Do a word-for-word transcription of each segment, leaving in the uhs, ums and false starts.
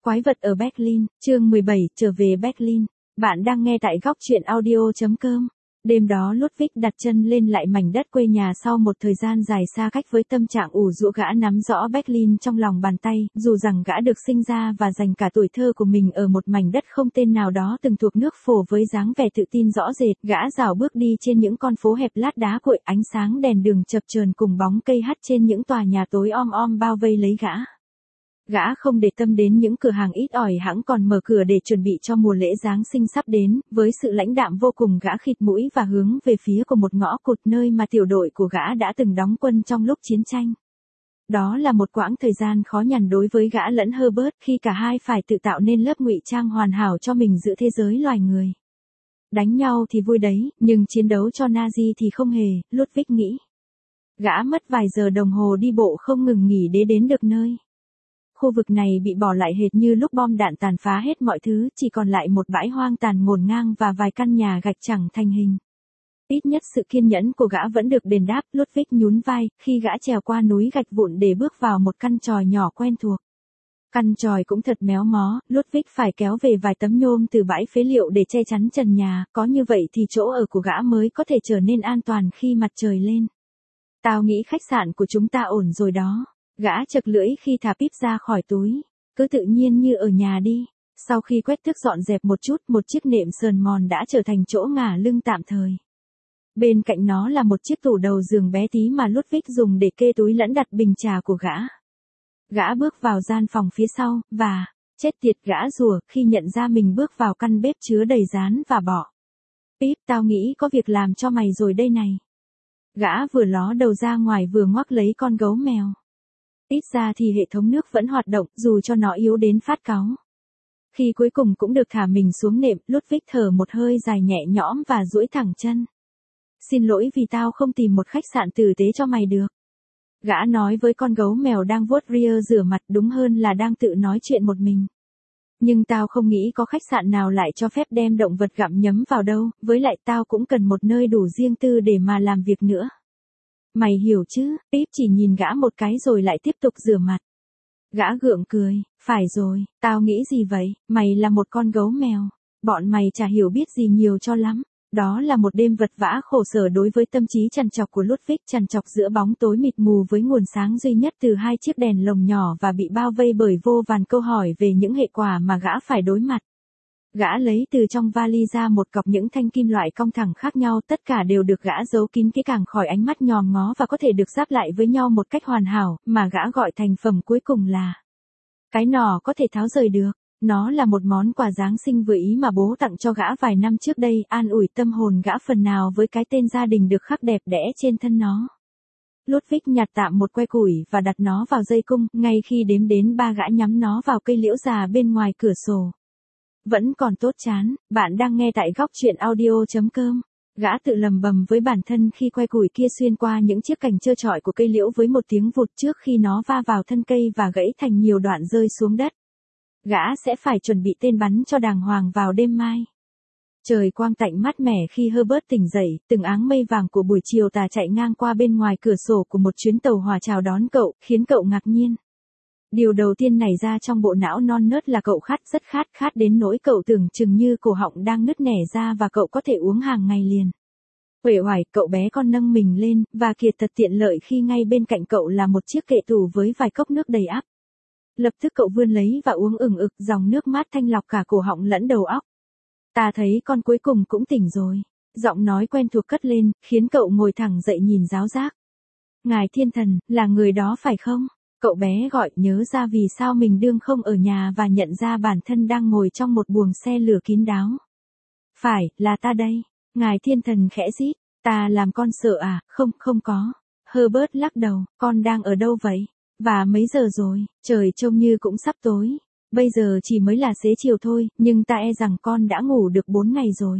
Quái vật ở Berlin, chương mười bảy, trở về Berlin. Bạn đang nghe tại góc truyện audio chấm com. Đêm đó Ludwig đặt chân lên lại mảnh đất quê nhà sau một thời gian dài xa cách với tâm trạng ủ rũ gã nắm rõ Berlin trong lòng bàn tay, dù rằng gã được sinh ra và dành cả tuổi thơ của mình ở một mảnh đất không tên nào đó từng thuộc nước Phổ với dáng vẻ tự tin rõ rệt, gã rảo bước đi trên những con phố hẹp lát đá cuội, ánh sáng đèn đường chập chờn cùng bóng cây hắt trên những tòa nhà tối om om bao vây lấy gã. Gã không để tâm đến những cửa hàng ít ỏi hẵng còn mở cửa để chuẩn bị cho mùa lễ Giáng sinh sắp đến, với sự lãnh đạm vô cùng gã khịt mũi và hướng về phía của một ngõ cụt nơi mà tiểu đội của gã đã từng đóng quân trong lúc chiến tranh. Đó là một quãng thời gian khó nhằn đối với gã lẫn Herbert khi cả hai phải tự tạo nên lớp ngụy trang hoàn hảo cho mình giữa thế giới loài người. Đánh nhau thì vui đấy, nhưng chiến đấu cho Nazi thì không hề, Ludwig nghĩ. Gã mất vài giờ đồng hồ đi bộ không ngừng nghỉ để đến được nơi. Khu vực này bị bỏ lại hệt như lúc bom đạn tàn phá hết mọi thứ, chỉ còn lại một bãi hoang tàn ngổn ngang và vài căn nhà gạch chẳng thành hình. Ít nhất sự kiên nhẫn của gã vẫn được đền đáp, Ludwig nhún vai, khi gã trèo qua núi gạch vụn để bước vào một căn chòi nhỏ quen thuộc. Căn chòi cũng thật méo mó, Ludwig phải kéo về vài tấm nhôm từ bãi phế liệu để che chắn trần nhà, có như vậy thì chỗ ở của gã mới có thể trở nên an toàn khi mặt trời lên. Tao nghĩ khách sạn của chúng ta ổn rồi đó. Gã chật lưỡi khi thả píp ra khỏi túi. Cứ tự nhiên như ở nhà đi. Sau khi quét tước dọn dẹp một chút, một chiếc nệm sờn mòn đã trở thành chỗ ngả lưng tạm thời. Bên cạnh nó là một chiếc tủ đầu giường bé tí mà Ludwig dùng để kê túi lẫn đặt bình trà của gã. Gã bước vào gian phòng phía sau, và, chết tiệt gã rủa khi nhận ra mình bước vào căn bếp chứa đầy rán và bọ. Píp, tao nghĩ có việc làm cho mày rồi đây này. Gã vừa ló đầu ra ngoài vừa ngoắc lấy con gấu mèo. Ít ra thì hệ thống nước vẫn hoạt động, dù cho nó yếu đến phát cáu. Khi cuối cùng cũng được thả mình xuống nệm, Ludwig thở một hơi dài nhẹ nhõm và duỗi thẳng chân. Xin lỗi vì tao không tìm một khách sạn tử tế cho mày được. Gã nói với con gấu mèo đang vuốt ria rửa mặt, đúng hơn là đang tự nói chuyện một mình. Nhưng tao không nghĩ có khách sạn nào lại cho phép đem động vật gặm nhấm vào đâu, với lại tao cũng cần một nơi đủ riêng tư để mà làm việc nữa. Mày hiểu chứ, Pip chỉ nhìn gã một cái rồi lại tiếp tục rửa mặt. Gã gượng cười, phải rồi, tao nghĩ gì vậy, mày là một con gấu mèo. Bọn mày chả hiểu biết gì nhiều cho lắm. Đó là một đêm vật vã khổ sở đối với tâm trí trằn trọc của Ludwig, trằn trọc giữa bóng tối mịt mù với nguồn sáng duy nhất từ hai chiếc đèn lồng nhỏ và bị bao vây bởi vô vàn câu hỏi về những hệ quả mà gã phải đối mặt. Gã lấy từ trong vali ra một cọc những thanh kim loại cong thẳng khác nhau, tất cả đều được gã giấu kín kỹ càng khỏi ánh mắt nhòm ngó và có thể được ráp lại với nhau một cách hoàn hảo, mà gã gọi thành phẩm cuối cùng là cái nỏ có thể tháo rời được. Nó là một món quà Giáng sinh vừa ý mà bố tặng cho gã vài năm trước đây, an ủi tâm hồn gã phần nào với cái tên gia đình được khắc đẹp đẽ trên thân nó. Ludwig nhặt tạm một que củi và đặt nó vào dây cung, ngay khi đếm đến ba gã nhắm nó vào cây liễu già bên ngoài cửa sổ. Vẫn còn tốt chán, bạn đang nghe tại góc truyện audio chấm com. Gã tự lầm bầm với bản thân khi que củi kia xuyên qua những chiếc cành trơ trọi của cây liễu với một tiếng vụt trước khi nó va vào thân cây và gãy thành nhiều đoạn rơi xuống đất. Gã sẽ phải chuẩn bị tên bắn cho đàng hoàng vào đêm mai. Trời quang tạnh mát mẻ khi Herbert tỉnh dậy, từng áng mây vàng của buổi chiều tà chạy ngang qua bên ngoài cửa sổ của một chuyến tàu hỏa chào đón cậu, khiến cậu ngạc nhiên. Điều đầu tiên nảy ra trong bộ não non nớt là cậu khát, rất khát, khát đến nỗi cậu tưởng chừng như cổ họng đang nứt nẻ ra và cậu có thể uống hàng ngày liền. Uể oải, cậu bé con nâng mình lên, và kiệt thật tiện lợi khi ngay bên cạnh cậu là một chiếc kệ tủ với vài cốc nước đầy ắp. Lập tức cậu vươn lấy và uống ừng ực, dòng nước mát thanh lọc cả cổ họng lẫn đầu óc. Ta thấy con cuối cùng cũng tỉnh rồi. Giọng nói quen thuộc cất lên, khiến cậu ngồi thẳng dậy nhìn giáo giác. Ngài thiên thần, là người đó phải không? Cậu bé gọi, nhớ ra vì sao mình đương không ở nhà và nhận ra bản thân đang ngồi trong một buồng xe lửa kín đáo. Phải, là ta đây. Ngài thiên thần khẽ rít, ta làm con sợ à, không, không có. Herbert lắc đầu, con đang ở đâu vậy? Và mấy giờ rồi, trời trông như cũng sắp tối. Bây giờ chỉ mới là xế chiều thôi, nhưng ta e rằng con đã ngủ được bốn ngày rồi.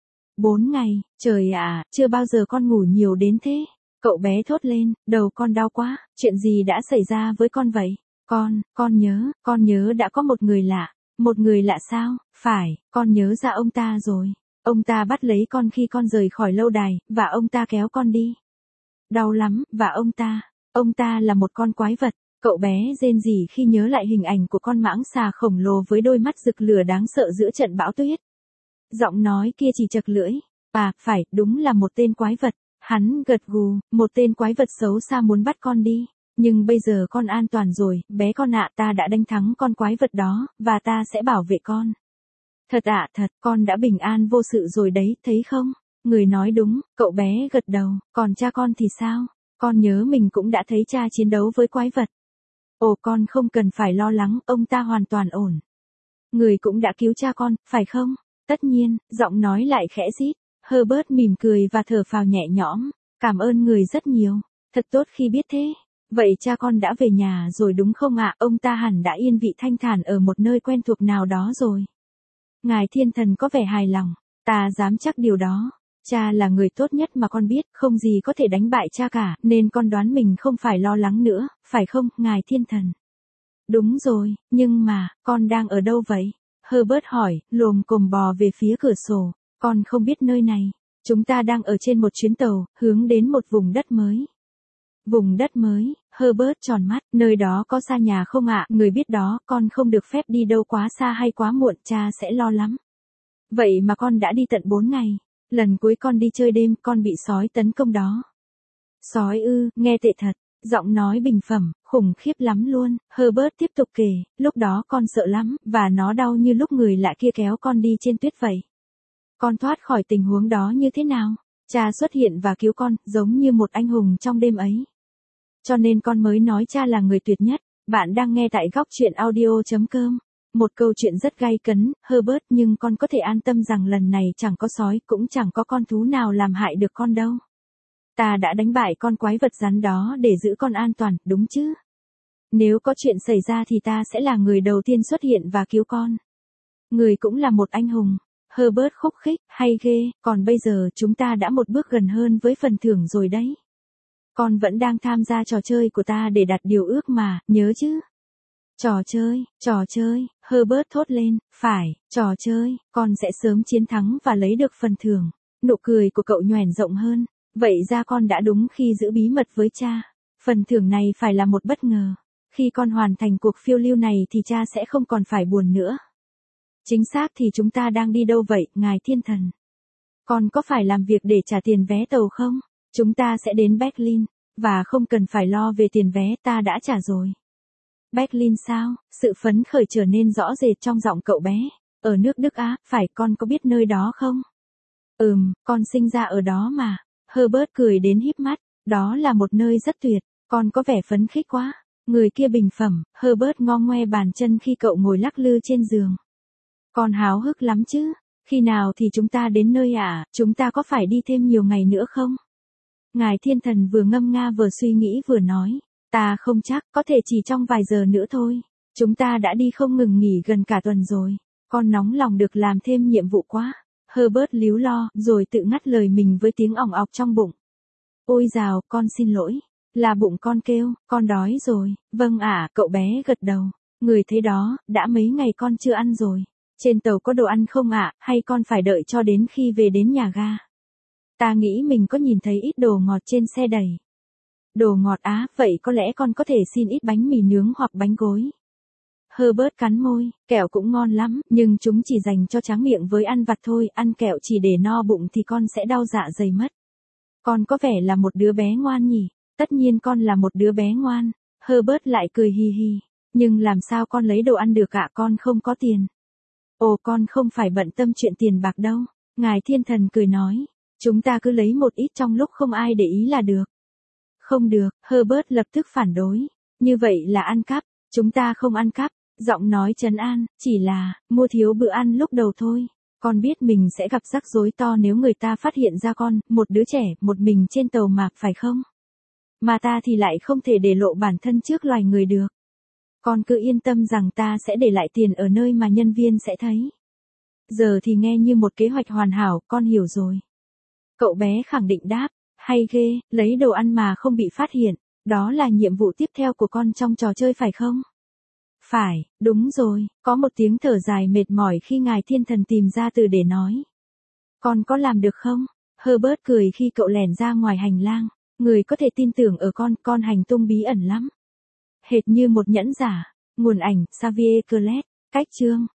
Bốn ngày, trời ạ, chưa bao giờ con ngủ nhiều đến thế. Cậu bé thốt lên, đầu con đau quá, chuyện gì đã xảy ra với con vậy? Con, con nhớ, con nhớ đã có một người lạ. Một người lạ sao? Phải, con nhớ ra ông ta rồi. Ông ta bắt lấy con khi con rời khỏi lâu đài, và ông ta kéo con đi. Đau lắm, và ông ta... Ông ta là một con quái vật. Cậu bé rên rỉ khi nhớ lại hình ảnh của con mãng xà khổng lồ với đôi mắt rực lửa đáng sợ giữa trận bão tuyết. Giọng nói kia chỉ chật lưỡi. À, phải, đúng là một tên quái vật. Hắn gật gù, một tên quái vật xấu xa muốn bắt con đi. Nhưng bây giờ con an toàn rồi, bé con ạ, ta đã đánh thắng con quái vật đó, và ta sẽ bảo vệ con. Thật ạ, thật, con đã bình an vô sự rồi đấy, thấy không? Người nói đúng, cậu bé gật đầu, còn cha con thì sao? Con nhớ mình cũng đã thấy cha chiến đấu với quái vật. Ồ, con không cần phải lo lắng, ông ta hoàn toàn ổn. Người cũng đã cứu cha con, phải không? Tất nhiên, giọng nói lại khẽ rít. Herbert mỉm cười và thở phào nhẹ nhõm. Cảm ơn người rất nhiều. Thật tốt khi biết thế. Vậy cha con đã về nhà rồi đúng không ạ? Ông ta hẳn đã yên vị thanh thản ở một nơi quen thuộc nào đó rồi. Ngài thiên thần có vẻ hài lòng. Ta dám chắc điều đó. Cha là người tốt nhất mà con biết, không gì có thể đánh bại cha cả, nên con đoán mình không phải lo lắng nữa, phải không, ngài thiên thần? Đúng rồi, nhưng mà, con đang ở đâu vậy? Herbert hỏi, lồm cồm bò về phía cửa sổ. Con không biết nơi này. Chúng ta đang ở trên một chuyến tàu, hướng đến một vùng đất mới. Vùng đất mới, Herbert tròn mắt, nơi đó có xa nhà không ạ? Người biết đó, con không được phép đi đâu quá xa hay quá muộn, cha sẽ lo lắm. Vậy mà con đã đi tận bốn ngày. Lần cuối con đi chơi đêm, con bị sói tấn công đó. Sói ư, nghe tệ thật. Giọng nói bình phẩm, khủng khiếp lắm luôn. Herbert tiếp tục kể, lúc đó con sợ lắm, và nó đau như lúc người lạ kia kéo con đi trên tuyết vậy. Con thoát khỏi tình huống đó như thế nào? Cha xuất hiện và cứu con, giống như một anh hùng trong đêm ấy. Cho nên con mới nói cha là người tuyệt nhất. Bạn đang nghe tại góc truyện audio chấm com. Một câu chuyện rất gay cấn, Herbert, nhưng con có thể an tâm rằng lần này chẳng có sói, cũng chẳng có con thú nào làm hại được con đâu. Ta đã đánh bại con quái vật rắn đó để giữ con an toàn, đúng chứ? Nếu có chuyện xảy ra thì ta sẽ là người đầu tiên xuất hiện và cứu con. Người cũng là một anh hùng. Herbert khúc khích, hay ghê, còn bây giờ chúng ta đã một bước gần hơn với phần thưởng rồi đấy. Con vẫn đang tham gia trò chơi của ta để đạt điều ước mà, nhớ chứ? Trò chơi, trò chơi, Herbert thốt lên, phải, trò chơi, con sẽ sớm chiến thắng và lấy được phần thưởng. Nụ cười của cậu nhoẻn rộng hơn, vậy ra con đã đúng khi giữ bí mật với cha. Phần thưởng này phải là một bất ngờ. Khi con hoàn thành cuộc phiêu lưu này thì cha sẽ không còn phải buồn nữa. Chính xác thì chúng ta đang đi đâu vậy, ngài thiên thần? Con có phải làm việc để trả tiền vé tàu không? Chúng ta sẽ đến Berlin, và không cần phải lo về tiền vé, ta đã trả rồi. Berlin sao? Sự phấn khởi trở nên rõ rệt trong giọng cậu bé. Ở nước Đức Á, phải, con có biết nơi đó không? Ừm, con sinh ra ở đó mà. Herbert cười đến híp mắt. Đó là một nơi rất tuyệt. Con có vẻ phấn khích quá. Người kia bình phẩm, Herbert ngo ngoe bàn chân khi cậu ngồi lắc lư trên giường. Con háo hức lắm chứ. Khi nào thì chúng ta đến nơi ạ? À? Chúng ta có phải đi thêm nhiều ngày nữa không? Ngài thiên thần vừa ngâm nga vừa suy nghĩ vừa nói. Ta không chắc, có thể chỉ trong vài giờ nữa thôi. Chúng ta đã đi không ngừng nghỉ gần cả tuần rồi. Con nóng lòng được làm thêm nhiệm vụ quá. Herbert líu lo, rồi tự ngắt lời mình với tiếng ỏng ọc trong bụng. Ôi dào, con xin lỗi. Là bụng con kêu, con đói rồi. Vâng ạ, cậu bé gật đầu. Người thế đó, đã mấy ngày con chưa ăn rồi. Trên tàu có đồ ăn không ạ, hay con phải đợi cho đến khi về đến nhà ga? Ta nghĩ mình có nhìn thấy ít đồ ngọt trên xe đẩy. Đồ ngọt á, vậy có lẽ con có thể xin ít bánh mì nướng hoặc bánh gối. Herbert cắn môi, kẹo cũng ngon lắm, nhưng chúng chỉ dành cho tráng miệng với ăn vặt thôi, ăn kẹo chỉ để no bụng thì con sẽ đau dạ dày mất. Con có vẻ là một đứa bé ngoan nhỉ? Tất nhiên con là một đứa bé ngoan. Herbert lại cười hì hì. Nhưng làm sao con lấy đồ ăn được ạ, con không có tiền. Ồ, con không phải bận tâm chuyện tiền bạc đâu. Ngài thiên thần cười nói. Chúng ta cứ lấy một ít trong lúc không ai để ý là được. Không được, Herbert lập tức phản đối. Như vậy là ăn cắp. Chúng ta không ăn cắp. Giọng nói trấn an, chỉ là, mua thiếu bữa ăn lúc đầu thôi. Con biết mình sẽ gặp rắc rối to nếu người ta phát hiện ra con, một đứa trẻ, một mình trên tàu mà, phải không? Mà ta thì lại không thể để lộ bản thân trước loài người được. Con cứ yên tâm rằng ta sẽ để lại tiền ở nơi mà nhân viên sẽ thấy. Giờ thì nghe như một kế hoạch hoàn hảo, con hiểu rồi. Cậu bé khẳng định đáp, hay ghê, lấy đồ ăn mà không bị phát hiện, đó là nhiệm vụ tiếp theo của con trong trò chơi phải không? Phải, đúng rồi, có một tiếng thở dài mệt mỏi khi ngài thiên thần tìm ra từ để nói. Con có làm được không? Herbert cười khi cậu lẻn ra ngoài hành lang. Người có thể tin tưởng ở con, con hành tung bí ẩn lắm. hệt như một nhẫn giả. Nguồn ảnh, Xavier Claret. Cách chương.